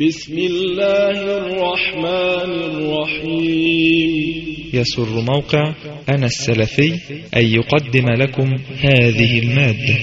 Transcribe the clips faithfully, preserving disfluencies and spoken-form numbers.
بسم الله الرحمن الرحيم. يسر موقع أنا السلفي أن يقدم لكم هذه المادة.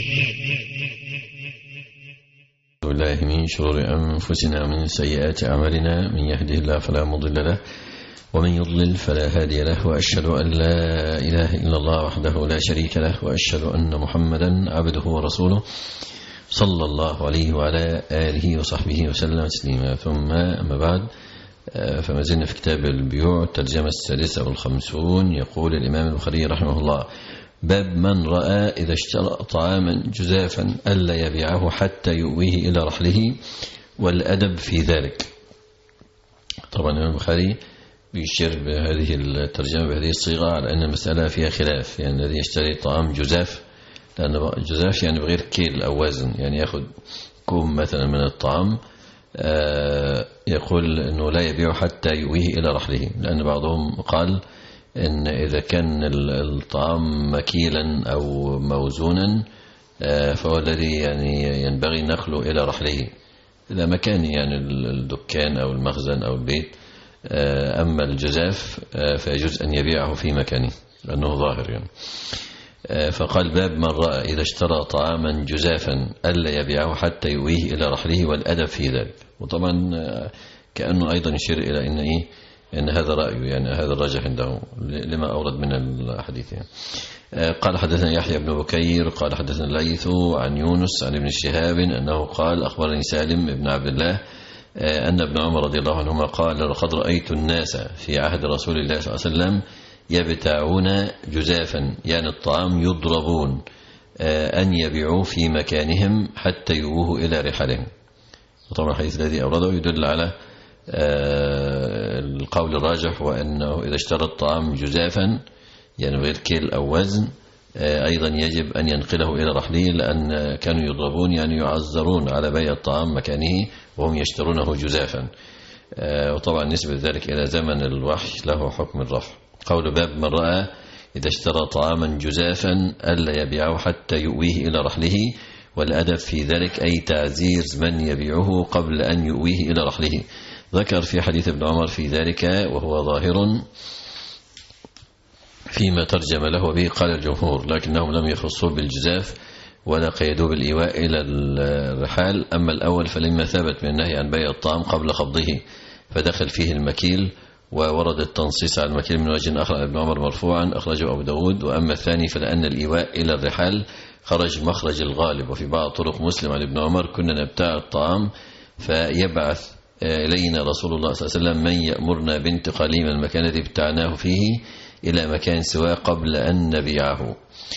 بالله من شرور أنفسنا ومن سيئات أعمالنا، من يهده الله فلا مضل له ومن يضلل فلا هادي له، وأشهد أن لا إله إلا الله وحده لا شريك له، وأشهد أن محمدا عبده ورسوله صلى الله عليه وعلى آله وصحبه وسلم تسليما. ثم أما بعد، فما زلنا في كتاب البيوع الترجمة السادسة والخمسون. يقول الإمام البخاري رحمه الله: باب من رأى إذا اشترى طعاما جزافا ألا يبيعه حتى يؤويه إلى رحله والأدب في ذلك. طبعا الإمام البخاري بيشير بهذه الترجمة بهذه الصيغة على أن المسألة فيها خلاف، يعني الذي يشتري طعام جزاف، لأن الجزاف يعني بغير كيل أو وزن، يعني يأخذ كوم مثلا من الطعام، يقول أنه لا يبيع حتى يؤويه إلى رحله، لأن بعضهم قال إن إذا كان الطعام مكيلا أو موزونا فهو الذي يعني ينبغي نقله إلى رحله إلى مكان، يعني الدكان أو المخزن أو البيت. أما الجزاف فيجوز أن يبيعه في مكانه لأنه ظاهر يعني. فقال: باب من رأى إذا اشترى طعاما جزافا ألا يبيعه حتى يؤويه إلى رحله والأدب في ذلك. وطبعا كأنه أيضا يشير إلى إن إيه إن هذا رأيه، يعني هذا الراجح عنده لما أورد من الحديث يعني. قال: حدثنا يحيى بن بكير قال حدثنا الليث عن يونس عن ابن شهاب أنه قال: أخبرني سالم بن عبد الله أن ابن عمر رضي الله عنهما قال: لقد رأيت الناس في عهد رسول الله صلى الله عليه وسلم يبتاعون جزافا، يعني الطعام يضربون، أن يبيعوا في مكانهم حتى يؤوه إلى رحلهم. وطبعا الحديث الذي أورده يدل على القول الراجح، وأنه إذا اشترى الطعام جزافا يعني غير كيل أو وزن أيضا يجب أن ينقله إلى رحله، لأن كانوا يضربون يعني يعذرون على بيع الطعام مكانه وهم يشترونه جزافا. وطبعا نسبة ذلك إلى زمن الوحي له حكم الرفع. قول: باب من رأى إذا اشترى طعاما جزافا ألا يبيعه حتى يؤويه إلى رحله والأدب في ذلك، أي تعزير من يبيعه قبل أن يؤويه إلى رحله. ذكر في حديث ابن عمر في ذلك وهو ظاهر فيما ترجم له به قال الجمهور، لكنهم لم يخصوه بالجزاف ولا قيدوه بالإيواء إلى الرحال. أما الأول فلما ثبت من النهي عن بيع الطعام قبل قبضه فدخل فيه المكيل، وورد التنصيص على المكيل من وجه آخر عن ابن عمر مرفوعا أخرجه أبو داود. وأما الثاني فلأن الإيواء إلى الرحال خرج مخرج الغالب. وفي بعض طرق مسلم عن ابن عمر: كنا نبتاع الطعام فيبعث إلينا رسول الله صلى الله عليه وسلم من يأمرنا بانتقاله من المكان الذي ابتعناه فيه إلى مكان سواه قبل أن نبيعه.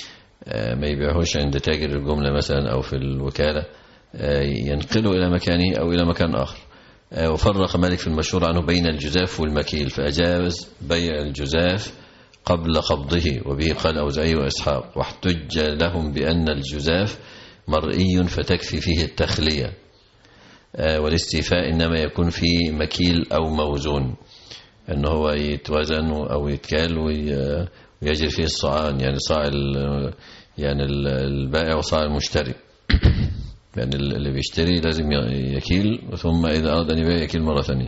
ما يبيعهوش عند تاجر الجملة مثلا أو في الوكالة، ينقله إلى مكانه أو إلى مكان آخر. وفرق مالك في المشهور عنه بين الجزاف والمكيل، فأجاز بيع الجزاف قبل قبضه، وبه قال أوزاعي وإسحاق. واحتج لهم بأن الجزاف مرئي فتكفي فيه التخلية، والاستيفاء إنما يكون في مكيل أو موزون، أنه هو يتوزن أو يتكال ويجري فيه الصاعان، يعني صاع يعني البائع وصاع المشتري. يعني اللي بيشتري لازم يكيل، ثم إذا أراد أن يبيع يكيل مرة ثانية.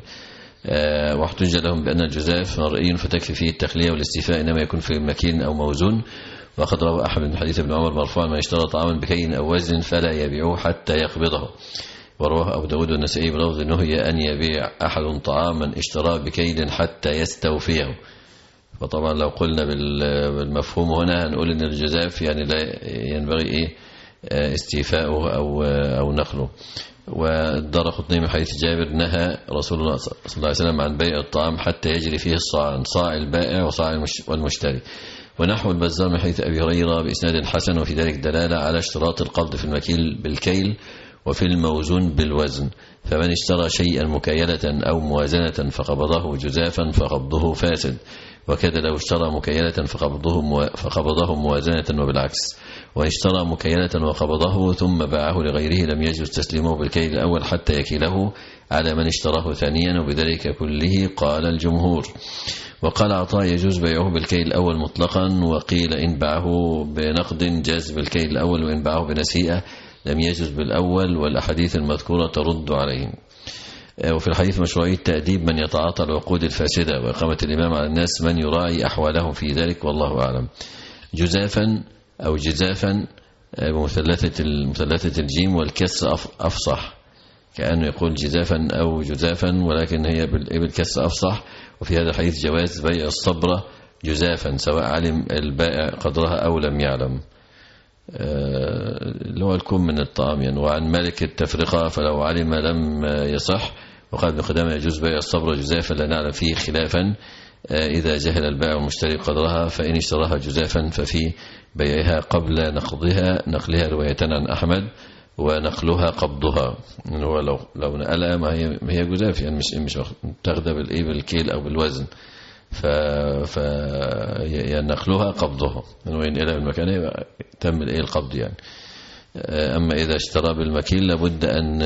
أه واحتج لهم بأن الجزاف مرئي فتكفي فيه التخلية، والاستيفاء إنما يكون في مكيل أو موزون. وقد روى أحمد من حديث ابن عمر مرفوعا: من اشترى طعاما بكيل أو وزن فلا يبيعه حتى يقبضه. ورواه أبو داود والنسائي بلفظ: نهي أن يبيع أحد طعاما اشتراه بكيل حتى يستوفيه. فطبعا لو قلنا بالمفهوم هنا هنقول إن الجزاف يعني لا ينبغي إيه استيفاؤه أو أو نقله. والدارقطني من حديث جابر: نهى رسول الله صلى الله عليه وسلم عن بيع الطعام حتى يجري فيه الصاعان، صاع البائع وصاع والمشتري. ونحو البزار من حديث أبي هريرة بإسناد حسن، وفي ذلك دلالة على اشتراط القبض في المكيل بالكيل وفي الموزون بالوزن. فمن اشترى شيئا مكيلة أو موازنة فقبضه جزافا فقبضه فاسد، وكذا لو اشترى مكيلة فقبضه, مو... فقبضه موازنة وبالعكس. وإن اشترى مكيلة وقبضه ثم باعه لغيره لم يجوز تسليمه بالكيل الأول حتى يكيله على من اشتراه ثانيا، وبذلك كله قال الجمهور. وقال عطاء: يجوز بيعه بالكيل الأول مطلقا، وقيل إن باعه بنقد جاز بالكيل الأول، وإن باعه بنسيئة لم يجوز بالأول، والأحاديث المذكورة ترد عليهم. وفي الحديث مشروعية تأديب من يتعاطى العقود الفاسدة وإقامة الإمام على الناس من يراعي أحوالهم في ذلك، والله أعلم. جزافا أو جزافا بمثلثة مثلثة الجيم والكس أفصح، كأنه يقول جزافا أو جزافا ولكن هي بالكس أفصح. وفي هذا الحديث جواز بيع الصبرة جزافا سواء علم البائع قدرها أو لم يعلم، اللي هو الكم من الطعام يعني. وعن مالك التفرقة فلو علم لم يصح. وقال ابن قدامة يجوز بيع الصبرة جزافا لا نعلم فيه خلافا إذا جهل البائع والمشتري قدرها، فإن اشتراها جزافا ففي بيعها قبل نقضها نقلها روايتان عن أحمد ونقلها قبضها. يعني هو لو لو نقلها ما هي ما هي جزاف يعني مش مش تاخدها بالايه بالكيل او بالوزن، ف ف يعني نقلها قبضها من وين الى المكان تم الايه القبض يعني. اما اذا اشترى بالمكيل لابد ان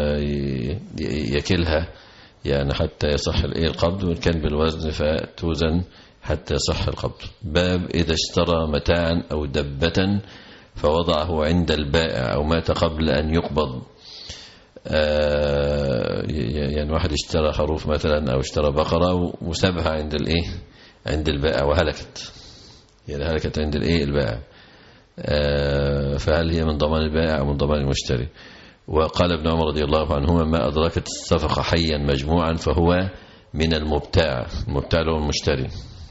يكلها يعني حتى يصح الايه القبض، وان كان بالوزن فتوزن حتى يصح القبض. باب اذا اشترى متاعا او دبة فوضعه عند البائع أو مات قبل أن يقبض. يعني واحد اشترى خروف مثلا أو اشترى بقرة وسابها عند الإيه عند البائع وهلكت، يعني هلكت عند الإيه البائع، فهل هي من ضمان البائع أو من ضمان المشتري؟ وقال ابن عمر رضي الله عنهما ما أدركت الصفقة حيا مجموعا فهو من المبتاع، المبتاع له المشتري.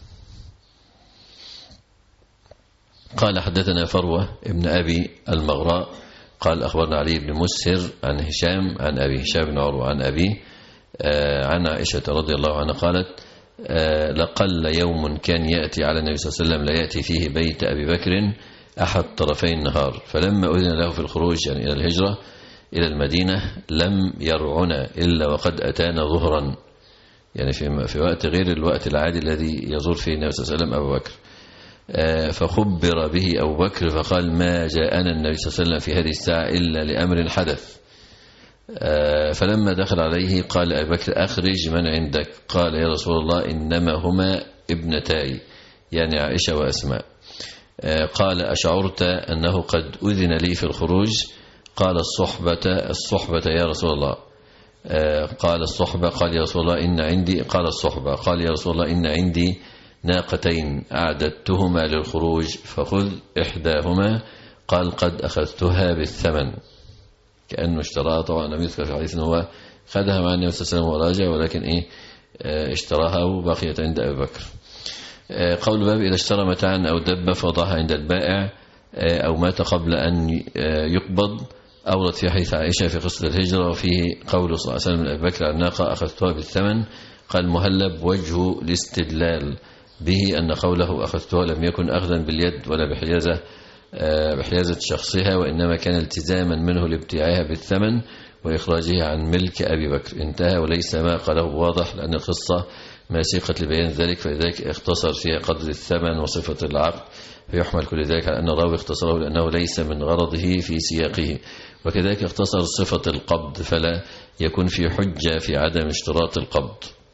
قال حدثنا فروة ابن أبي المغراء قال أخبرنا علي بن مسهر عن هشام عن أبي هشام بن عروة عن أبي عن عائشة رضي الله عنها قالت لقل يوم كان يأتي على النبي صلى الله عليه وسلم لا يأتي فيه بيت أبي بكر أحد طرفي النهار، فلما أذن له في الخروج يعني إلى الهجرة إلى المدينة لم يرعنا إلا وقد أتانا ظهرا، يعني في في وقت غير الوقت العادي الذي يزور فيه النبي صلى الله عليه وسلم أبو بكر. فخبر به أبو بكر فقال ما جاءنا النبي صلى الله عليه وسلم في هذه الساعة إلا لأمر حدث. فلما دخل عليه قال أبو بكر أخرج من عندك. قال يا رسول الله إنما هما ابنتاي يعني عائشة وأسماء. قال أشعرت أنه قد أذن لي في الخروج؟ قال الصحبة الصحبة يا رسول الله. قال الصحبة قال يا رسول الله إن عندي قال الصحبة قال يا رسول الله إن عندي ناقتين أعددتهما للخروج فخذ إحداهما. قال قد أخذتها بالثمن، كأنه اشتراها. طبعا لم يذكر في الحديث أنه خذها مع النبي صلى الله عليه وسلم وراجع، ولكن إيه اشتراها وبقيت عند أبي بكر. قول باب إذا اشترى متاعا أو دبة فوضعها عند البائع أو مات قبل أن يقبض. أورد في حديث عائشة في قصة الهجرة وفيه قول صلى الله عليه وسلم لأبي بكر الناقة أخذتها بالثمن. قال مهلب وجه الاستدلال به أن قوله أخذتها لم يكن أخذا باليد ولا بحيازة بحيازة شخصها، وإنما كان التزاما منه لابتياعها بالثمن وإخراجها عن ملك أبي بكر. انتهى. وليس ما قاله واضح لأن القصة ما سيقت لبيان ذلك، فلذلك اختصر فيها قدر الثمن وصفة العقد، فيحمل كل ذلك على أن الراوي اختصره لأنه ليس من غرضه في سياقه. وكذلك اختصر صفة القبض فلا يكون في حجة في عدم اشتراط القبض.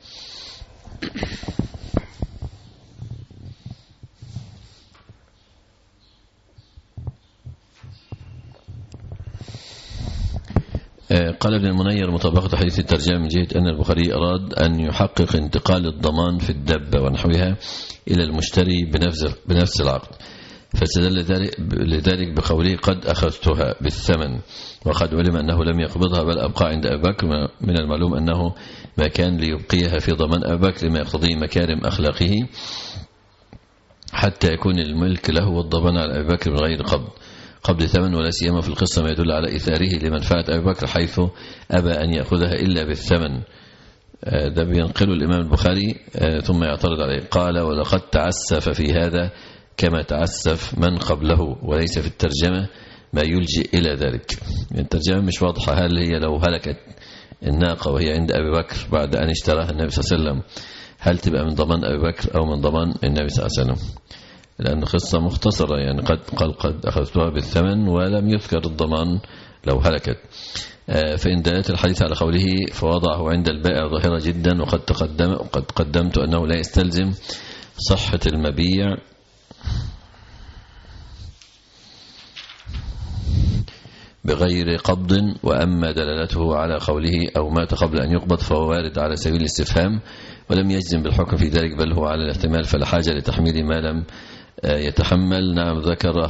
قال ابن المنير مطابقة حديث الترجمة من جهة أن البخاري أراد أن يحقق انتقال الضمان في الدابة ونحوها إلى المشتري بنفس بنفس العقد، فاستدل لذلك بقوله قد أخذتها بالثمن، وقد علم أنه لم يقبضها بل أبقى عند أبي بكر. من المعلوم أنه ما كان ليبقيها في ضمان أبي بكر لما يقتضيه مكارم أخلاقه حتى يكون الملك له والضمان على أبي بكر من غير قبض قبل ثمن، ولا سيما في القصة ما يدل على إثاره لمنفعة أبي بكر حيث أبى أن يأخذها إلا بالثمن. ده بينقل الإمام البخاري ثم يعترض عليه. قال ولقد تعسف في هذا كما تعسف من قبله، وليس في الترجمة ما يلجئ إلى ذلك. الترجمة مش واضحة، هل هي لو هلكت الناقة وهي عند أبي بكر بعد أن اشتراها النبي صلى الله عليه وسلم هل تبقى من ضمان أبي بكر أو من ضمان النبي صلى الله عليه وسلم؟ لأن قصة مختصرة يعني قد قال قد أخذتها بالثمن ولم يذكر الضمان لو هلكت. فإن دلت الحديث على قوله فوضعه عند البائع ظاهرة جدا، وقد تقدم وقد قدمت أنه لا يستلزم صحة المبيع بغير قبض. وأما دلالته على قوله أو مات قبل أن يقبض فهو وارد على سبيل الاستفهام ولم يجزم بالحكم في ذلك، بل هو على الاحتمال، فلا حاجة لتحميل ما لم يتحمل. نعم، ذكره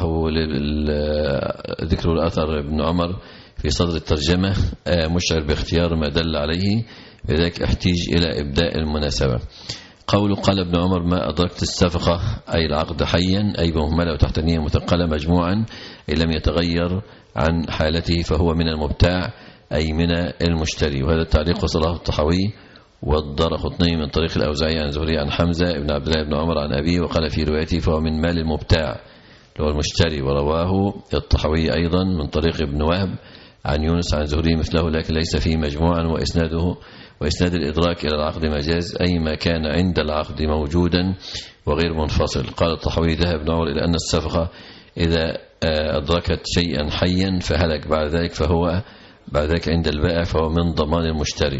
ذكر الأثر ابن عمر في صدر الترجمة مشعر باختيار ما دل عليه، لذلك احتيج إلى إبداء المناسبة. قوله قال ابن عمر ما أدركت الصفقة أي العقد حيا أي بمهملة وتحت نية مثقلة مجموعا أي لم يتغير عن حالته فهو من المبتاع أي من المشتري. وهذا التعليق وصله الطحاوي والدارقطني من طريق الأوزاعي عن زهري عن حمزة بن عبد الله بن عمر عن أبيه، وقال في روايته فهو من مال المبتاع اللي هو المشتري. ورواه الطحاوي أيضا من طريق ابن وهب عن يونس عن زهري مثله لكن ليس فيه مجموعا، وإسناده وإسناد الإدراك إلى العقد مجاز أي ما كان عند العقد موجودا وغير منفصل. قال الطحاوي ذهب ابن عمر إلى أن الصفقة إذا أدركت شيئا حيا فهلك بعد ذلك فهو بعد ذلك عند البائع فهو من ضمان المشتري،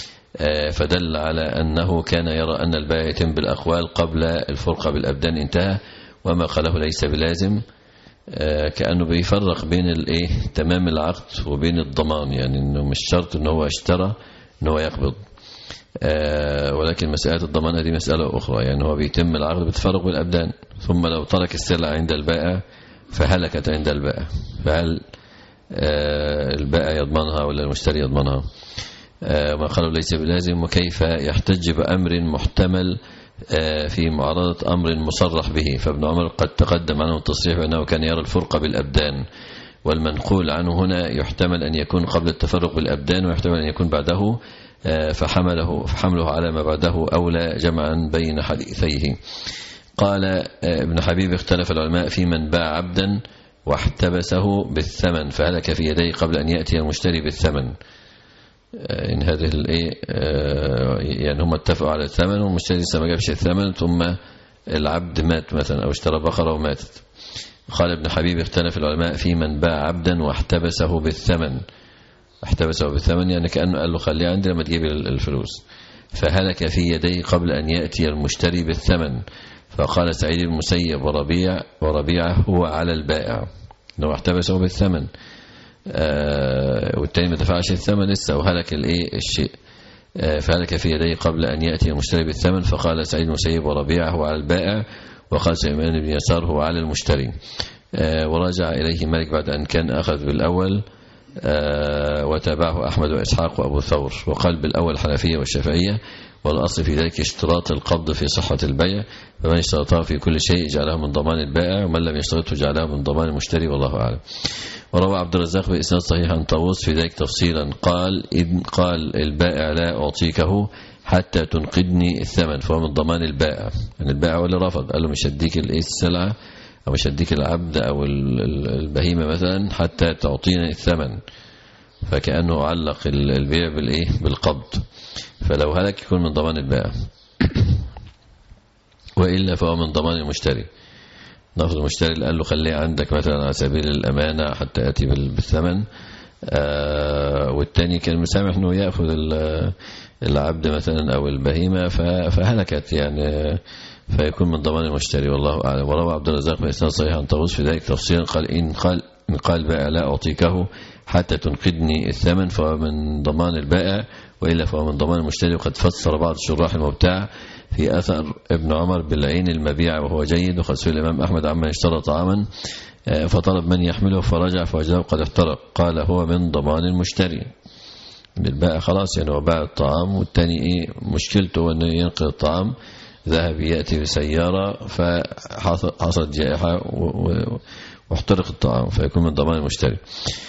فدل على أنه كان يرى أن البائع يتم بالأقوال قبل الفرقة بالأبدان انتهى، وما قاله ليس بلازم، كأنه بيفرق بين الايه تمام العقد وبين الضمان، يعني انه مش شرط انه هو اشترى انه هو يقبض، ولكن مسألة الضمان هذه مسألة أخرى، يعني هو بيتم العقد بالتفرق بالأبدان، ثم لو ترك السلعة عند البائع فهلكت عند البائع، فهل البائع يضمنها ولا المشتري يضمنها؟ ما قالوا ليس بلازم. وكيف يحتج بأمر محتمل في معارضة أمر مصرح به؟ فابن عمر قد تقدم عنه التصريح بأنه كان يرى الفرق بالأبدان، والمنقول عنه هنا يحتمل أن يكون قبل التفرق بالأبدان ويحتمل أن يكون بعده، فحمله, فحمله على ما بعده أولى جمعا بين حديثيه. قال ابن حبيب اختلف العلماء في من باع عبدا واحتبسه بالثمن فهلك في يديه قبل أن يأتي المشتري بالثمن. إن هذه الإيه يعني هم اتفقوا على الثمن والمشتري لسه ما جابش الثمن ثم العبد مات مثلا أو اشترى بقرة وماتت. قال ابن حبيب اختلف العلماء في من باع عبدا واحتبسه بالثمن. احتبسه بالثمن يعني كأنه قال له خليه عندي لما تجيب الفلوس، فهلك في يديه قبل أن يأتي المشتري بالثمن. فقال سعيد بن المسيب وربيع وربيعه هو على البائع انه احتبسه بالثمن، آه والتاني ما دفعش الثمن لسه وهلك الايه الشيء، آه فهلك في يديه قبل أن يأتي المشتري بالثمن. فقال سعيد بن المسيب وربيعه هو على البائع، وقال سليمان بن يسار هو على المشتري. آه ورجع إليه مالك بعد أن كان أخذ بالأول، آه وتابعه أحمد وإسحاق وأبو ثور، وقال بالأول الحنفية والشافعية، والأصل في ذلك اشتراط القبض في صحة البيع، فمن اشترطها في كل شيء جعله من ضمان البائع، ومن لم يشترطه جعله من ضمان المشتري، والله أعلم. وروى عبد الرزاق بإسناد صحيح عن طاووس في ذلك تفصيلا، قال إذ قال البائع لا أعطيكه حتى تنقدني الثمن فهو من ضمان البائع، يعني البائع ولا رفض قال له مش هديك السلعة أو مش هديك العبد أو البهيمة مثلا حتى تعطيني الثمن، فكأنه علق البيع بالإيه بالقبض، فلو هلك يكون من ضمان البائع وإلا فهو من ضمان المشتري. نفذ المشتري اللي قال له خليه عندك مثلا على سبيل الأمانة حتى يأتي بالثمن، آه والتاني كان مسامح أنه يأخذ العبد مثلا أو البهيمة فهلكت يعني فيكون من ضمان المشتري، والله أعلم. وروى عبد الرزاق بإسناد صحيح عن طاووس في ذلك تفصيلا، قال إن قال إن قال بائع لا أعطيكه حتى تنقدني الثمن فهو من ضمان البائع وإلا فهو من ضمان المشتري. وقد فسر بعض شراح المبتاع في أثر ابن عمر بالعين المبيع وهو جيد. وقد سئل الإمام أحمد عمن اشترى طعاما فطلب من يحمله فرجع فوجده قد احترق، قال هو من ضمان المشتري. البائع خلاص يعني هو باع الطعام والتاني إيه مشكلته أنه ينقل الطعام، ذهب يأتي بسيارة فحصلت جائحة واحترق الطعام فيكون من ضمان المشتري.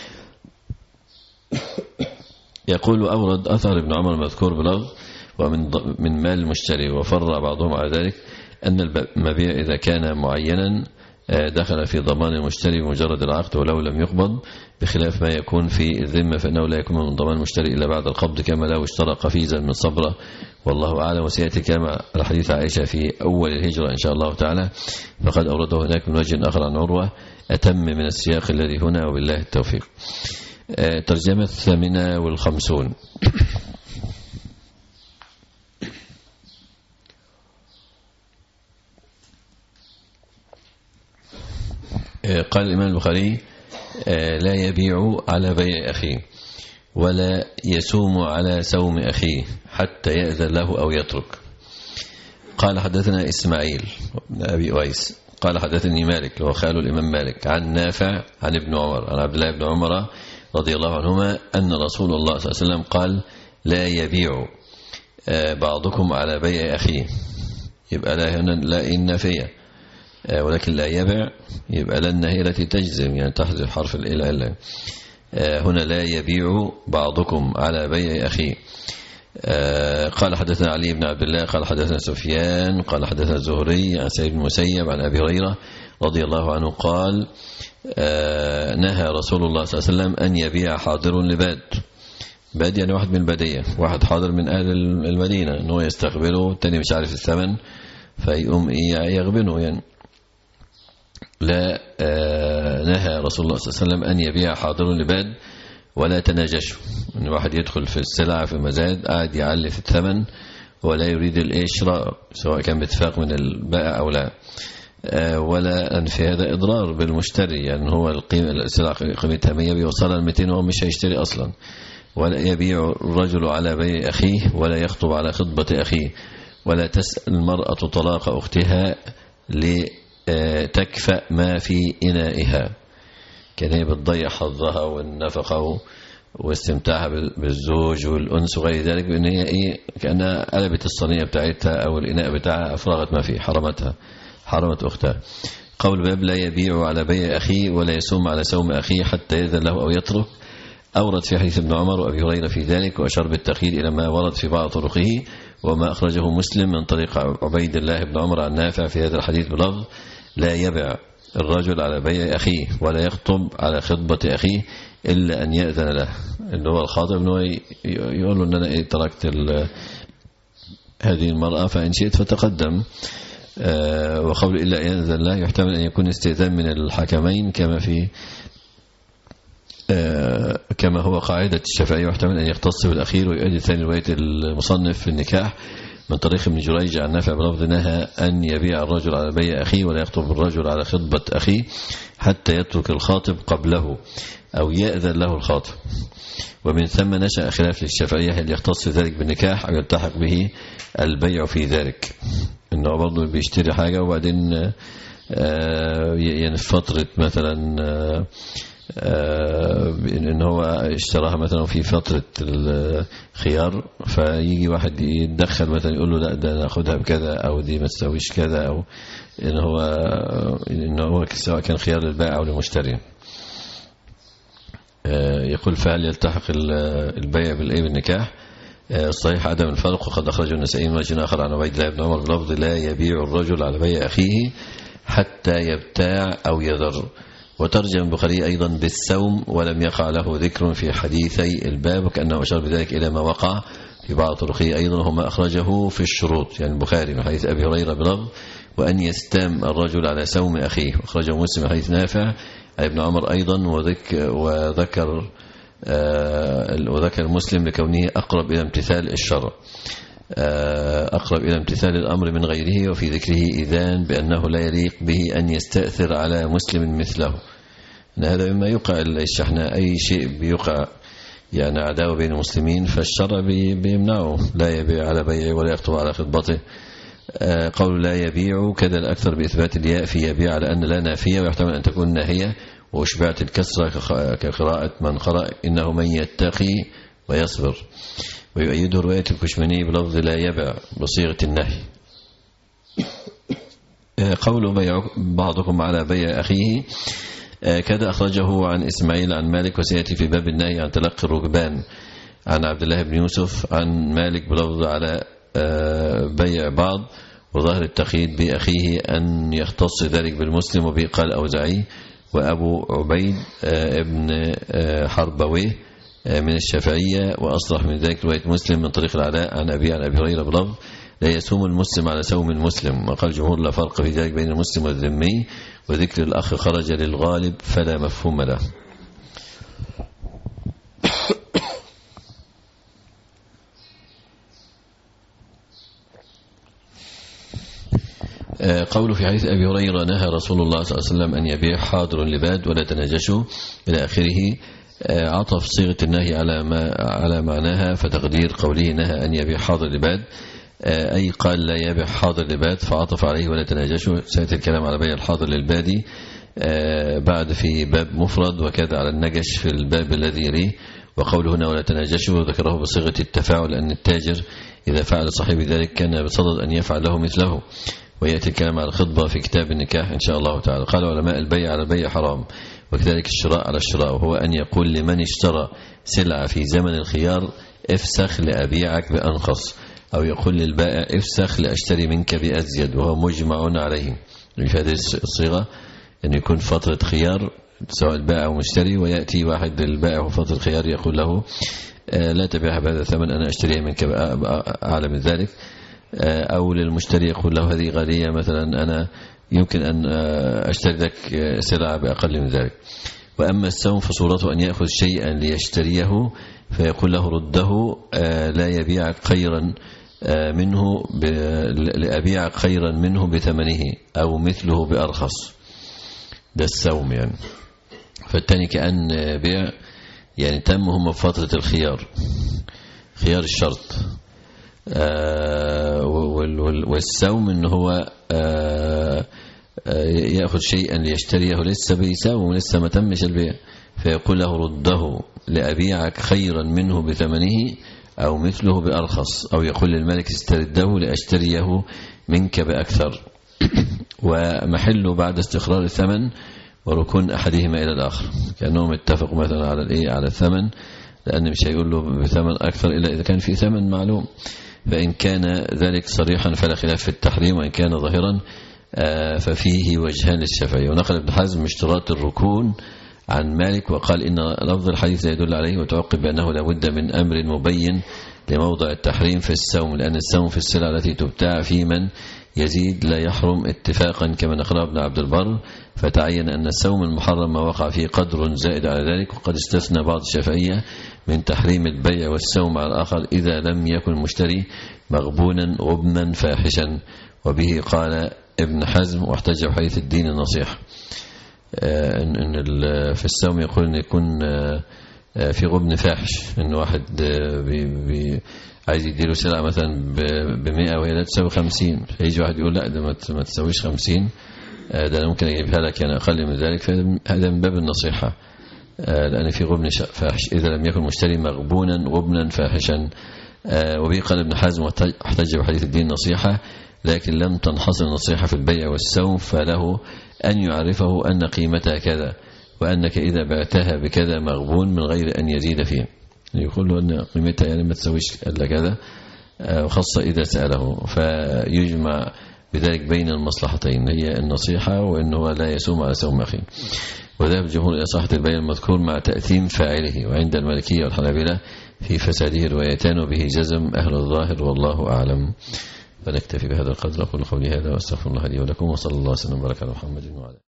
يقول أورد أثر ابن عمر المذكور بلفظ ومن من مال المشتري، وفر بعضهم على ذلك أن المبيع إذا كان معينا دخل في ضمان المشتري بمجرد العقد ولو لم يقبض، بخلاف ما يكون في الذمة فإنه لا يكون من ضمان المشتري إلا بعد القبض كما لو اشترى قفيزا من صبرة، والله أعلم. وسيأتي كما الحديث عائشة في أول الهجرة إن شاء الله تعالى، فقد أورده هناك من وجه آخر عن عروة أتم من السياق الذي هنا، وبالله التوفيق. ترجمة الثامنة والخمسون. قال الإمام البخاري لا يبيع على بيع أخيه ولا يسوم على سوم أخيه حتى يأذن له أو يترك. قال حدثنا إسماعيل بن أبي أويس قال حدثني مالك وهو خال الإمام مالك عن نافع عن ابن عمر عن عبد الله بن عمر رضي الله عنهما أن رسول الله صلى الله عليه وسلم قال لا يبيع بعضكم على بيع أخيه. يبقى لا هنا لا النافية، ولكن لا يبيع يبقى لا النهي التي تجزم، يعني تحذف حرف الإله. هنا لا يبيع بعضكم على بيع أخيه. قال حدثنا علي بن عبد الله قال حدثنا سفيان قال حدثنا الزهري عن سعيد بن المسيب عن أبي هريرة رضي الله عنه قال نهى رسول الله صلى الله عليه وسلم أن يبيع حاضر لباد. باد يعني واحد من البادية، واحد حاضر من أهل المدينة، أنه يستقبله التاني مش عارف الثمن فيقوم يغبنه يعني. لا نهى رسول الله صلى الله عليه وسلم أن يبيع حاضر لباد ولا تناجشوا، أن واحد يدخل في السلعة في مزاد قاعد يعلي في الثمن ولا يريد الشراء سواء كان باتفاق من البائع أو لا، ولا أن في هذا إضرار بالمشتري، يعني هو القيمة السلعة قيمتها مية بيوصلها لمئتين وهو مش هيشتري أصلا. ولا يبيع الرجل على بيع أخيه ولا يخطب على خطبة أخيه ولا تسأل المرأة طلاق أختها لتكفأ ما في إنائها، كان هي بتضيع حظها والنفقة واستمتاعها بالزوج والأنس وغير ذلك، بأن هي إيه كأنها قلبت الصينية بتاعتها أو الإناء بتاعها أفرغت ما فيه، حرمتها حرمت أختها. قول باب لا يبيع على بيع أخيه ولا يسوم على سوم أخيه حتى يأذن له أو يترك. أورد في حديث ابن عمر وأبي هريرة في ذلك، وأشار بالتأخير إلى ما ورد في بعض طرقه وما أخرجه مسلم من طريق عبيد الله بن عمر عن نافع في هذا الحديث بلفظ لا يبيع الرجل على بيع أخيه ولا يخطب على خطبة أخيه إلا أن يأذن له، اللي هو الخاطب أنه يقول له أن أنا تركت هذه المرأة فإن شئت فتقدم. وقول إلا أن يأذن له يحتمل أن يكون استئذان من الحكمين كما في كما هو قاعدة الشافعية، واحتمل أن يختص بالأخير. ويؤدي ثاني رواية المصنف في النكاح من طريق ابن جريج عن نافع بلفظ نهى أن يبيع الرجل على بيع أخيه ولا يخطب الرجل على خطبة أخيه حتى يترك الخاطب قبله أو يأذن له الخاطب. ومن ثم نشأ خلاف للشافعية هل يختص ذلك بالنكاح أو يلتحق به البيع في ذلك، إنه برضه بيشتري حاجة وبعدين يعني في فترة مثلا إن هو اشتراها مثلا في فترة الخيار، فيجي واحد يتدخل مثلا يقول له لا ده ناخدها بكذا أو دي ما تسويش كذا، أو إن هو إن هو سواء كان خيار للبائع أو للمشتري. يقول فهل يلتحق البيع بالإيه بالنكاح؟ الصحيح عدم الفرق، وقد أخرجه النسائي من وجه آخر عن عبيد الله بن عمر بلفظ لا يبيع الرجل على بيع أخيه حتى يبتاع أو يذر. وترجم البخاري أيضا بالسوم ولم يقع له ذكر في حديثي الباب، وكأنه أشار بذلك إلى ما وقع في بعض طرقه أيضا وما أخرجه في الشروط، يعني البخاري من حديث أبي هريرة بلفظ وأن يستام الرجل على سوم أخيه، وأخرجه مسلم من حديث نافع عن ابن عمر أيضا. وذكر وذكر آه وذكر مسلم لكونه أقرب إلى امتثال الشرع، آه أقرب إلى امتثال الأمر من غيره، وفي ذكره إذان بأنه لا يليق به أن يستأثر على مسلم مثله. هذا مما يقع الشحناء، أي شيء بيقع يعني عداوة بين المسلمين فالشرع بيمنعه، لا يبيع على بيعه ولا يخطب على خطبته. آه قول لا يبيع كذا الأكثر بإثبات الياء في يبيع على أن لا نافية، ويحتمل أن تكون ناهية، وأشبعت الكسرة كقراءة من قرأ إنه من يتقي ويصبر. ويؤيده رواية الكشمني بلفظ لا يبيع بصيغة النهي. قول بيع بعضكم على بيع أخيه كذا أخرجه عن إسماعيل عن مالك، وسيأتي في باب النهي عن تلقي الركبان عن عبد الله بن يوسف عن مالك بلفظ على بيع بعض. وظاهر التقييد بأخيه أن يختص ذلك بالمسلم، وبه قال أوزعي وأبو عبيد ابن حربويه من الشافعية، وأصلح من ذلك رواية مسلم من طريق العلاء عن أبي عن أبي هريرة بلفظ لا يسوم المسلم على سوم المسلم. وقال الجمهور لا فرق في ذلك بين المسلم والذمي، وذكر الأخ خرج للغالب فلا مفهوم له. قوله في حديث أبي هريرة نهى رسول الله صلى الله عليه وسلم أن يبيع حاضر لباد ولا تناجشوا إلى آخره، عطف صيغة النهي على ما على معناها، فتقدير قوله نهى أن يبيع حاضر لباد أي قال لا يبيع حاضر لباد، فعطف عليه ولا تناجشوا. سيأتي الكلام على بيع الحاضر للبادي بعد في باب مفرد، وكذا على النجش في الباب الذي يليه. وقوله هنا ولا تناجشوا ذكره بصيغة التفاعل، أن التاجر إذا فعل صاحب ذلك كان بصدد أن يفعل له مثله. ويأتي الكلام على الخطبة في كتاب النكاح إن شاء الله تعالى. قال علماء البيع على البيع حرام، وكذلك الشراء على الشراء، وهو أن يقول لمن اشترى سلعة في زمن الخيار افسخ لأبيعك بأنقص، أو يقول للبائع افسخ لأشتري منك بأزيد، وهو مجمع عليه. في هذه الصيغة أن يكون فترة خيار سواء البائع أو مشتري، ويأتي واحد للبائع وفترة خيار يقول له لا تبيعها بهذا الثمن، أنا أشتريها منك أعلى من ذلك. أو للمشتري يقول له هذه غالية مثلا، أنا يمكن أن أشتري لك سلعة بأقل من ذلك. وأما السوم فصورته أن يأخذ شيئا ليشتريه فيقول له رده لا يبيعك خيرا منه لأبيعك خيرا منه بثمنه أو مثله بأرخص. ده السوم يعني. فالتاني كأن بيع يعني تم هم بفترة الخيار، خيار الشرط. والسوم إن هو يأخذ شيئا ليشتريه لسه بيساوم لسه ما تمش البيع، فيقول له رده لأبيعك خيرا منه بثمنه أو مثله بأرخص، أو يقول للملك استرده لأشتريه منك بأكثر. ومحله بعد استقرار الثمن وركون أحدهما إلى الآخر، كأنهم اتفقوا مثلا على الإيه على الثمن، لأن مش هيقول له بثمن أكثر إلا إذا كان في ثمن معلوم. فإن كان ذلك صريحا فلا خلاف في التحريم، وإن كان ظاهرا ففيه وجهان للشافعي. ونقل ابن حزم اشتراط الركون عن مالك، وقال إن لفظ الحديث لا يدل عليه، وتوقف بأنه لا بد من أمر مبين لموضع التحريم في السوم، لأن السوم في السلع التي تبتاع في من يزيد لا يحرم اتفاقا كما نقله ابن عبد البر. فتعين أن السوم المحرم ما وقع فيه قدر زائد على ذلك. وقد استثنى بعض الشافعية من تحريم البيع والسوم على الآخر إذا لم يكن المشتري مغبونا غبنا فاحشا. وبه قال ابن حزم، واحتج بحديث الدين النصيحة ان في السوم يقول ان يكون في غبن فاحش، ان واحد بي بي عايز يديله سلعة مثلا بمئة وهي لا تساوي خمسين، فيجي واحد يقول لا ده ما تساويش خمسين، ده أنا ممكن أجيبها لك يعني أقل من ذلك. فهذا من باب النصيحة، لأن في غبن فاحش إذا لم يكن مشتري مغبونا غبنا فاحشا. وبه قال ابن حزم واحتج بحديث الدين نصيحة، لكن لم تنحصر النصيحة في البيع والسوم، فله أن يعرفه أن قيمتها كذا، وأنك إذا بعتها بكذا مغبون من غير أن يزيد فيه. يقول له أن قيمتها يعني ما تسويش إلا كذا، وخاصة إذا سأله، فيجمع بذلك بين المصلحتين، هي النصيحة وأنه لا يسوم على سوم أخيه. وذهب الجمهور إلى صحة البيع المذكور مع تأثيم فاعله، وعند المالكية والحنابلة في فساده روايتان، وبه جزم أهل الظاهر والله أعلم. فنكتفي بهذا القدر. أقول قولي هذا وأستغفر الله لي ولكم، وصلى الله وسلم وبارك على محمد وعلى